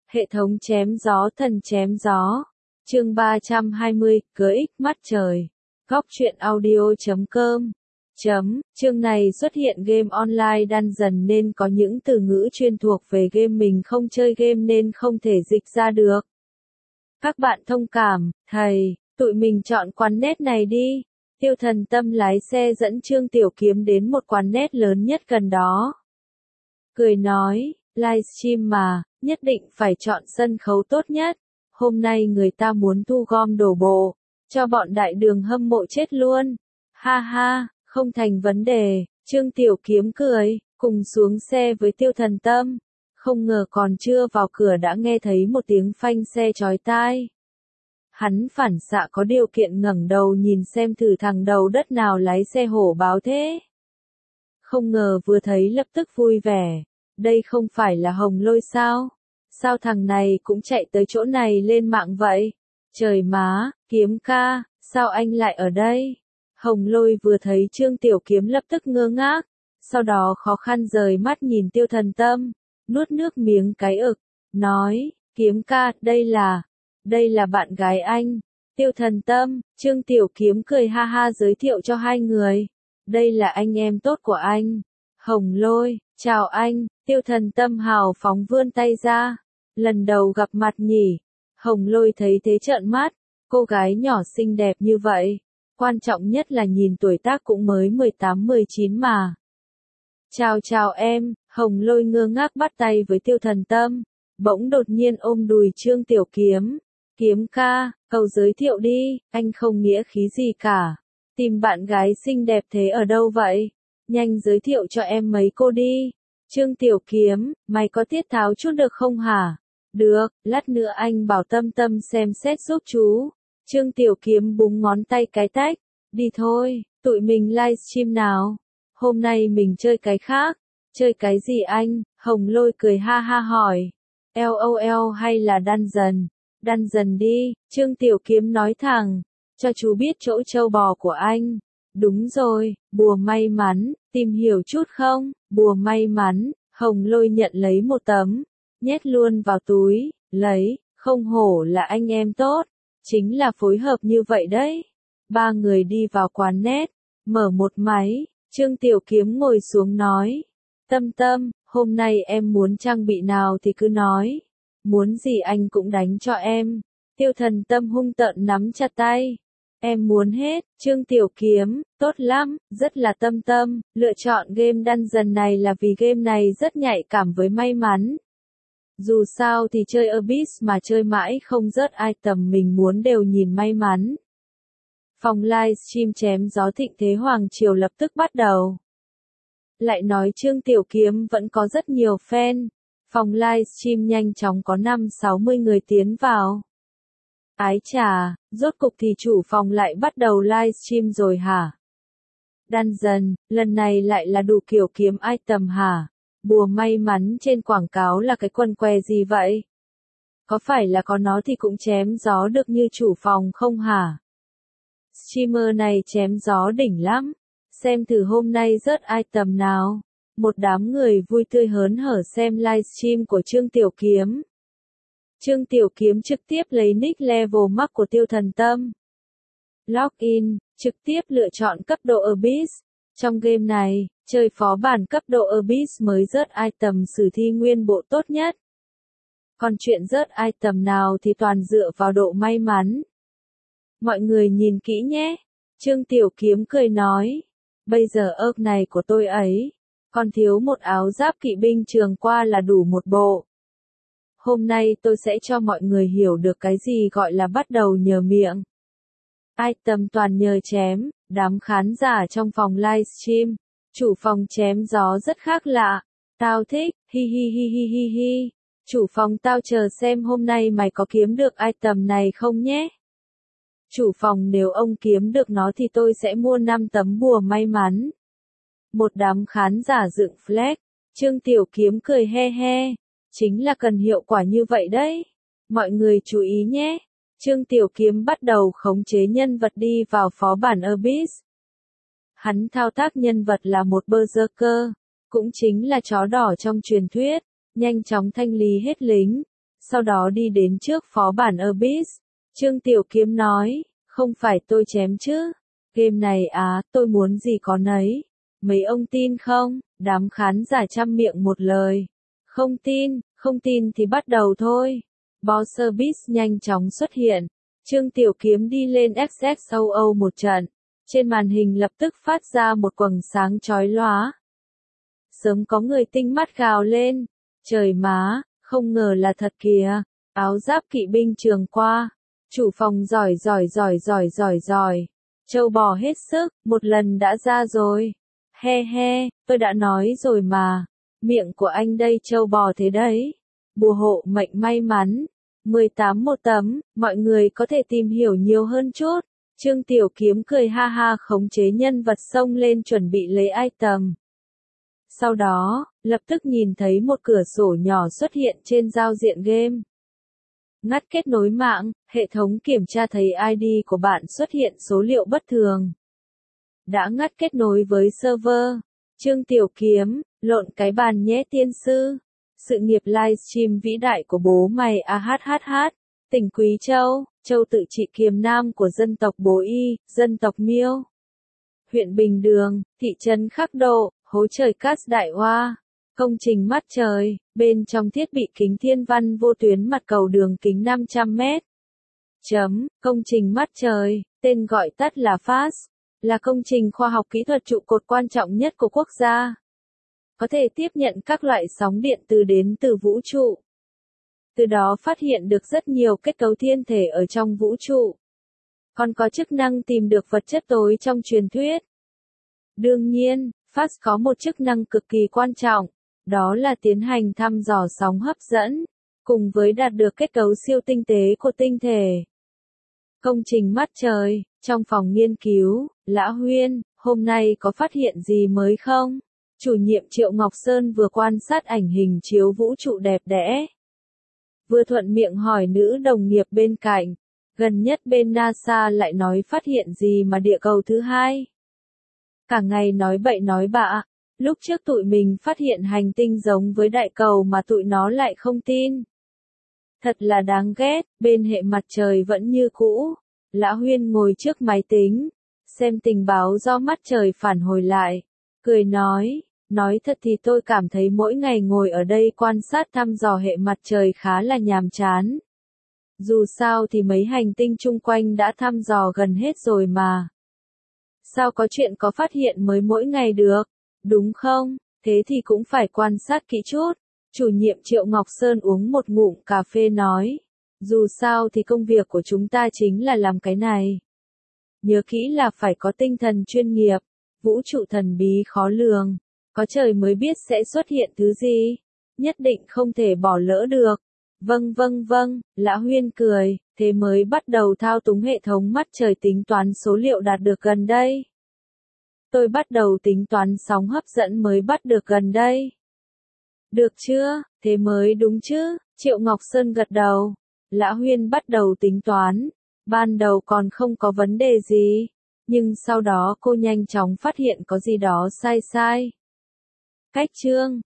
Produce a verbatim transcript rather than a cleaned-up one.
Hệ thống chém gió thần chém gió. Chương ba trăm hai mươi, cờ ích mắt trời. Góc truyện audio chấm com. Chấm, chương này xuất hiện game online Dungeon nên có những từ ngữ chuyên thuộc về game mình không chơi game nên không thể dịch ra được. Các bạn thông cảm, thầy, tụi mình chọn quán net này đi. Tiêu Thần Tâm lái xe dẫn Trương Tiểu Kiếm đến một quán net lớn nhất gần đó. Cười nói, livestream mà, nhất định phải chọn sân khấu tốt nhất. Hôm nay người ta muốn thu gom đổ bộ, cho bọn đại đường hâm mộ chết luôn. Ha ha, không thành vấn đề, Trương Tiểu Kiếm cười, cùng xuống xe với Tiêu Thần Tâm. Không ngờ còn chưa vào cửa đã nghe thấy một tiếng phanh xe chói tai. Hắn phản xạ có điều kiện ngẩng đầu nhìn xem thử thằng đầu đất nào lái xe hổ báo thế. Không ngờ vừa thấy lập tức vui vẻ. Đây không phải là Hồng Lôi sao? Sao thằng này cũng chạy tới chỗ này lên mạng vậy? Trời má, Kiếm ca, sao anh lại ở đây? Hồng Lôi vừa thấy Trương Tiểu Kiếm lập tức ngơ ngác, sau đó khó khăn rời mắt nhìn Tiêu Thần Tâm, nuốt nước miếng cái ực, nói, Kiếm ca, đây là, đây là bạn gái anh. Tiêu Thần Tâm, Trương Tiểu Kiếm cười ha ha giới thiệu cho hai người, đây là anh em tốt của anh. Hồng Lôi, chào anh. Tiêu Thần Tâm hào phóng vươn tay ra. Lần đầu gặp mặt nhỉ? Hồng Lôi thấy thế trợn mắt. Cô gái nhỏ xinh đẹp như vậy. Quan trọng nhất là nhìn tuổi tác cũng mới mười tám mười chín mà. Chào chào em. Hồng Lôi ngơ ngác bắt tay với Tiêu Thần Tâm. Bỗng đột nhiên ôm đùi Trương Tiểu Kiếm. Kiếm ca, cậu giới thiệu đi. Anh không nghĩa khí gì cả. Tìm bạn gái xinh đẹp thế ở đâu vậy? Nhanh giới thiệu cho em mấy cô đi. Trương Tiểu Kiếm, mày có tiết tháo chút được không hả? Được, lát nữa anh bảo Tâm Tâm xem xét giúp chú. Trương Tiểu Kiếm búng ngón tay cái tách. Đi thôi, tụi mình livestream nào. Hôm nay mình chơi cái khác. Chơi cái gì anh? Hồng Lôi cười ha ha hỏi. LOL hay là Dungeon? Dungeon đi, Trương Tiểu Kiếm nói thẳng. Cho chú biết chỗ trâu bò của anh. Đúng rồi, bùa may mắn, tìm hiểu chút không? Bùa may mắn. Hồng Lôi nhận lấy một tấm, nhét luôn vào túi, lấy, không hổ là anh em tốt, chính là phối hợp như vậy đấy. Ba người đi vào quán net, mở một máy, Trương Tiểu Kiếm ngồi xuống nói, Tâm Tâm, hôm nay em muốn trang bị nào thì cứ nói, muốn gì anh cũng đánh cho em. Tiêu Thần Tâm hung tợn nắm chặt tay. Em muốn hết. Trương Tiểu Kiếm, tốt lắm, rất là Tâm Tâm, lựa chọn game Dungeon này là vì game này rất nhạy cảm với may mắn. Dù sao thì chơi Abyss mà chơi mãi không rớt item mình muốn đều nhìn may mắn. Phòng livestream chém gió thịnh thế hoàng triều lập tức bắt đầu. Lại nói Trương Tiểu Kiếm vẫn có rất nhiều fan. Phòng livestream nhanh chóng có năm sáu mươi người tiến vào. Ái chà, rốt cục thì chủ phòng lại bắt đầu livestream rồi hả? Dungeon, lần này lại là đủ kiểu kiếm item hả? Bùa may mắn trên quảng cáo là cái quần què gì vậy? Có phải là có nó thì cũng chém gió được như chủ phòng không hả? Streamer này chém gió đỉnh lắm. Xem thử hôm nay rớt item nào. Một đám người vui tươi hớn hở xem livestream của Trương Tiểu Kiếm. Trương Tiểu Kiếm trực tiếp lấy nick level max của Tiêu Thần Tâm. Login, trực tiếp lựa chọn cấp độ Abyss. Trong game này, chơi phó bản cấp độ Abyss mới rớt item sử thi nguyên bộ tốt nhất. Còn chuyện rớt item nào thì toàn dựa vào độ may mắn. Mọi người nhìn kỹ nhé. Trương Tiểu Kiếm cười nói. Bây giờ ớc này của tôi ấy. Còn thiếu một áo giáp kỵ binh trường qua là đủ một bộ. Hôm nay tôi sẽ cho mọi người hiểu được cái gì gọi là bắt đầu nhờ miệng. Item toàn nhờ chém, đám khán giả trong phòng livestream. Chủ phòng chém gió rất khác lạ. Tao thích, hi hi hi hi hi hi. Chủ phòng tao chờ xem hôm nay mày có kiếm được item này không nhé. Chủ phòng nếu ông kiếm được nó thì tôi sẽ mua năm tấm bùa may mắn. Một đám khán giả dựng flag. Trương Tiểu Kiếm cười he he. Chính là cần hiệu quả như vậy đấy. Mọi người chú ý nhé. Trương Tiểu Kiếm bắt đầu khống chế nhân vật đi vào phó bản Abyss. Hắn thao tác nhân vật là một berserker, cũng chính là chó đỏ trong truyền thuyết, nhanh chóng thanh lý hết lính, sau đó đi đến trước phó bản Abyss. Trương Tiểu Kiếm nói, không phải tôi chém chứ. Game này á, tôi muốn gì có nấy. Mấy ông tin không? Đám khán giả trăm miệng một lời. Không tin, không tin thì bắt đầu thôi. Boss Abyss nhanh chóng xuất hiện. Trương Tiểu Kiếm đi lên ích ích o o một trận. Trên màn hình lập tức phát ra một quầng sáng chói lóa. Sớm có người tinh mắt gào lên. Trời má, không ngờ là thật kìa. Áo giáp kỵ binh trường qua. Chủ phòng giỏi giỏi giỏi giỏi giỏi giỏi. Châu bò hết sức, một lần đã ra rồi. He he, tôi đã nói rồi mà. Miệng của anh đây châu bò thế đấy. Bùa hộ mệnh may mắn. mười tám một tấm, mọi người có thể tìm hiểu nhiều hơn chút. Trương Tiểu Kiếm cười ha ha khống chế nhân vật xông lên chuẩn bị lấy item. Sau đó, lập tức nhìn thấy một cửa sổ nhỏ xuất hiện trên giao diện game. Ngắt kết nối mạng, hệ thống kiểm tra thấy i đê của bạn xuất hiện số liệu bất thường. Đã ngắt kết nối với server. Trương Tiểu Kiếm, lộn cái bàn nhé tiên sư. Sự nghiệp livestream vĩ đại của bố mày a hát hát hát. Tỉnh Quý Châu, châu tự trị kiềm nam của dân tộc Bố Y, dân tộc Miêu. Huyện Bình Đường, thị trấn Khắc Độ, hố trời cát Đại Hoa. Công trình mắt trời, bên trong thiết bị kính thiên văn vô tuyến mặt cầu đường kính năm trăm mét. Chấm, công trình mắt trời, tên gọi tắt là phát, là công trình khoa học kỹ thuật trụ cột quan trọng nhất của quốc gia. Có thể tiếp nhận các loại sóng điện từ đến từ vũ trụ. Từ đó phát hiện được rất nhiều kết cấu thiên thể ở trong vũ trụ. Còn có chức năng tìm được vật chất tối trong truyền thuyết. Đương nhiên, phát có một chức năng cực kỳ quan trọng, đó là tiến hành thăm dò sóng hấp dẫn, cùng với đạt được kết cấu siêu tinh tế của tinh thể. Công trình mắt trời, trong phòng nghiên cứu, Lã Huyên, hôm nay có phát hiện gì mới không? Chủ nhiệm Triệu Ngọc Sơn vừa quan sát ảnh hình chiếu vũ trụ đẹp đẽ. Vừa thuận miệng hỏi nữ đồng nghiệp bên cạnh, gần nhất bên NASA lại nói phát hiện gì mà địa cầu thứ hai. Cả ngày nói bậy nói bạ, lúc trước tụi mình phát hiện hành tinh giống với đại cầu mà tụi nó lại không tin. Thật là đáng ghét, bên hệ mặt trời vẫn như cũ. Lã Huyên ngồi trước máy tính, xem tình báo do mắt trời phản hồi lại, cười nói, nói thật thì tôi cảm thấy mỗi ngày ngồi ở đây quan sát thăm dò hệ mặt trời khá là nhàm chán. Dù sao thì mấy hành tinh chung quanh đã thăm dò gần hết rồi mà. Sao có chuyện có phát hiện mới mỗi ngày được, đúng không? Thế thì cũng phải quan sát kỹ chút. Chủ nhiệm Triệu Ngọc Sơn uống một ngụm cà phê nói. Dù sao thì công việc của chúng ta chính là làm cái này. Nhớ kỹ là phải có tinh thần chuyên nghiệp. Vũ trụ thần bí khó lường. Có trời mới biết sẽ xuất hiện thứ gì. Nhất định không thể bỏ lỡ được. Vâng vâng vâng, Lã Huyên cười. Thế mới bắt đầu thao túng hệ thống mắt trời tính toán số liệu đạt được gần đây. Tôi bắt đầu tính toán sóng hấp dẫn mới bắt được gần đây. Được chưa, thế mới đúng chứ, Triệu Ngọc Sơn gật đầu. Lã Huyên bắt đầu tính toán. Ban đầu còn không có vấn đề gì. Nhưng sau đó cô nhanh chóng phát hiện có gì đó sai sai. Cách chương,